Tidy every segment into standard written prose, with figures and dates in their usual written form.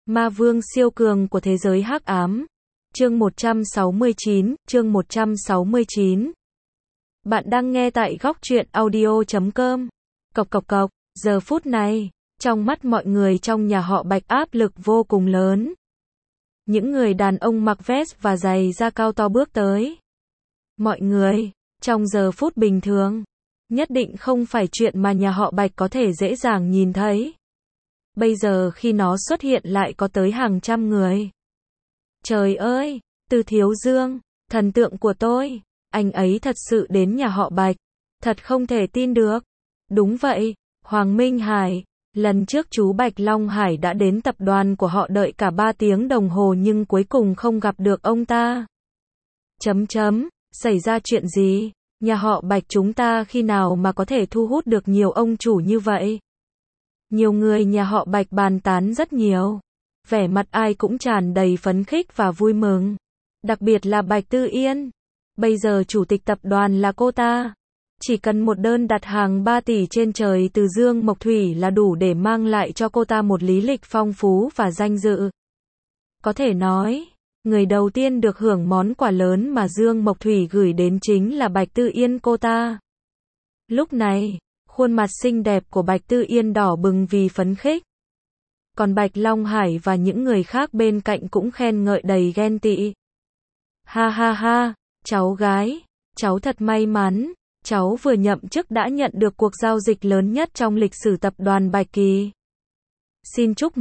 Ma vương siêu cường của thế giới hắc ám. Chương 169. Bạn đang nghe tại góc truyện audio.com. Cộc cộc cộc, giờ phút này, trong mắt mọi người trong nhà họ Bạch áp lực vô cùng lớn. Những người đàn ông mặc vest và giày da cao to bước tới. Mọi người, trong giờ phút bình thường, nhất định không phải chuyện mà nhà họ Bạch có thể dễ dàng nhìn thấy. Bây giờ khi nó xuất hiện lại có tới hàng trăm người. Trời ơi, Từ Thiếu Dương, thần tượng của tôi, anh ấy thật sự đến nhà họ Bạch. Thật không thể tin được. Đúng vậy, Hoàng Minh Hải, lần trước chú Bạch Long Hải đã đến tập đoàn của họ đợi cả 3 tiếng đồng hồ nhưng cuối cùng không gặp được ông ta. Xảy ra chuyện gì? Nhà họ Bạch chúng ta khi nào mà có thể thu hút được nhiều ông chủ như vậy? Nhiều người nhà họ Bạch bàn tán rất nhiều. Vẻ mặt ai cũng tràn đầy phấn khích và vui mừng. Đặc biệt là Bạch Tư Yên. Bây giờ chủ tịch tập đoàn là cô ta. Chỉ cần một đơn đặt hàng 3 tỷ trên trời từ Dương Mộc Thủy là đủ để mang lại cho cô ta một lý lịch phong phú và danh dự. Có thể nói, người đầu tiên được hưởng món quà lớn mà Dương Mộc Thủy gửi đến chính là Bạch Tư Yên cô ta. Lúc này, khuôn mặt xinh đẹp của Bạch Tư Yên đỏ bừng vì phấn khích. Còn Bạch Long Hải và những người khác bên cạnh cũng khen ngợi đầy ghen tị. Ha ha ha, cháu gái, cháu thật may mắn, cháu vừa nhậm chức đã nhận được cuộc giao dịch lớn nhất trong lịch sử tập đoàn Bạch Kỳ. Xin chúc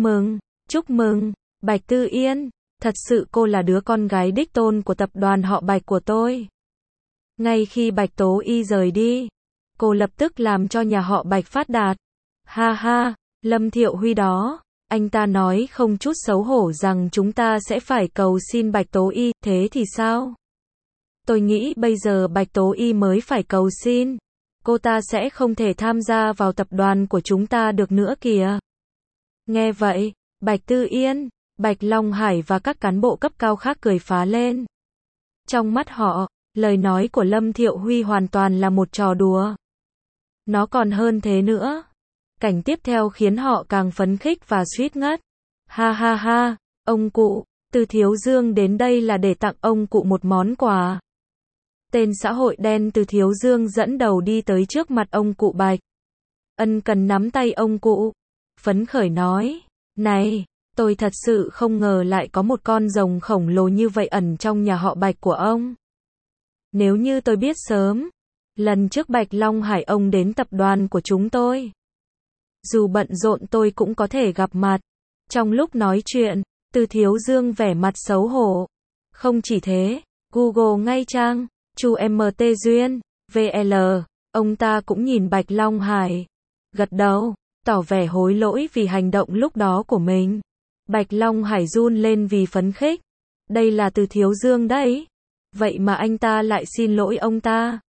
mừng, Bạch Tư Yên, thật sự cô là đứa con gái đích tôn của tập đoàn họ Bạch của tôi. Ngay khi Bạch Tố Y rời đi, cô lập tức làm cho nhà họ Bạch phát đạt. Ha ha, Lâm Thiệu Huy đó, anh ta nói không chút xấu hổ rằng chúng ta sẽ phải cầu xin Bạch Tố Y, thế thì sao? Tôi nghĩ bây giờ Bạch Tố Y mới phải cầu xin. Cô ta sẽ không thể tham gia vào tập đoàn của chúng ta được nữa kìa. Nghe vậy, Bạch Tư Yên, Bạch Long Hải và các cán bộ cấp cao khác cười phá lên. Trong mắt họ, lời nói của Lâm Thiệu Huy hoàn toàn là một trò đùa. Nó còn hơn thế nữa. Cảnh tiếp theo khiến họ càng phấn khích và suýt ngất. Ha ha ha, ông cụ, Từ Thiếu Dương đến đây là để tặng ông cụ một món quà. Tên xã hội đen Từ Thiếu Dương dẫn đầu đi tới trước mặt ông cụ Bạch. Ân cần nắm tay ông cụ. Phấn khởi nói, này, tôi thật sự không ngờ lại có một con rồng khổng lồ như vậy ẩn trong nhà họ Bạch của ông. Nếu như tôi biết sớm, lần trước Bạch Long Hải ông đến tập đoàn của chúng tôi. Dù bận rộn tôi cũng có thể gặp mặt. Trong lúc nói chuyện, Từ Thiếu Dương vẻ mặt xấu hổ. Không chỉ thế, Google ngay trang, Chu MT Duyên, VL, ông ta cũng nhìn Bạch Long Hải. Gật đầu, tỏ vẻ hối lỗi vì hành động lúc đó của mình. Bạch Long Hải run lên vì phấn khích. Đây là Từ Thiếu Dương đấy. Vậy mà anh ta lại xin lỗi ông ta.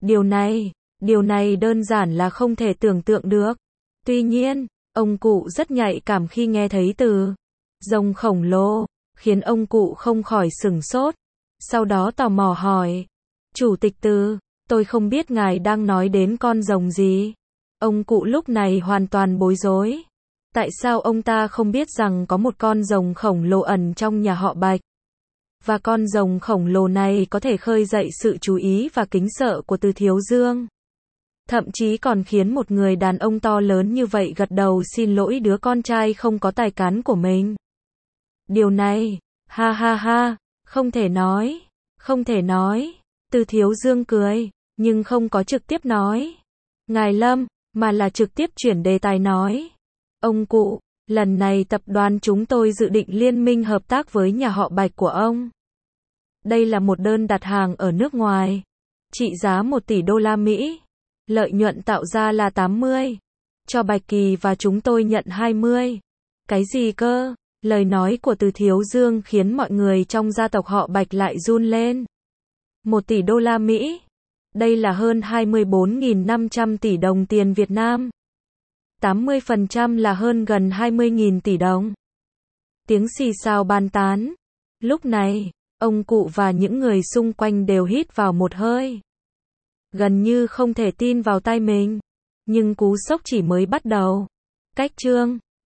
Điều này đơn giản là không thể tưởng tượng được. Tuy nhiên, ông cụ rất nhạy cảm khi nghe thấy từ rồng khổng lồ, khiến ông cụ không khỏi sửng sốt. Sau đó tò mò hỏi, Chủ tịch Từ, tôi không biết ngài đang nói đến con rồng gì. Ông cụ lúc này hoàn toàn bối rối. Tại sao ông ta không biết rằng có một con rồng khổng lồ ẩn trong nhà họ Bạch? Và con rồng khổng lồ này có thể khơi dậy sự chú ý và kính sợ của Từ Thiếu Dương. Thậm chí còn khiến một người đàn ông to lớn như vậy gật đầu xin lỗi đứa con trai không có tài cán của mình. Điều này, ha ha ha, không thể nói. Từ Thiếu Dương cười, nhưng không có trực tiếp nói. Ngài Lâm, mà là trực tiếp chuyển đề tài nói. Ông cụ, lần này tập đoàn chúng tôi dự định liên minh hợp tác với nhà họ Bạch của ông. Đây là một đơn đặt hàng ở nước ngoài, trị giá 1 tỷ đô la Mỹ. Lợi nhuận tạo ra là 80. Cho Bạch Kỳ và chúng tôi nhận 20. Cái gì cơ? Lời nói của Từ Thiếu Dương khiến mọi người trong gia tộc họ Bạch lại run lên. 1 tỷ đô la Mỹ. Đây là hơn 24.500 tỷ đồng tiền Việt Nam. 80% là hơn gần 20.000 tỷ đồng. Tiếng xì xào bàn tán. Lúc này, ông cụ và những người xung quanh đều hít vào một hơi. Gần như không thể tin vào tai mình. Nhưng cú sốc chỉ mới bắt đầu. Cách chương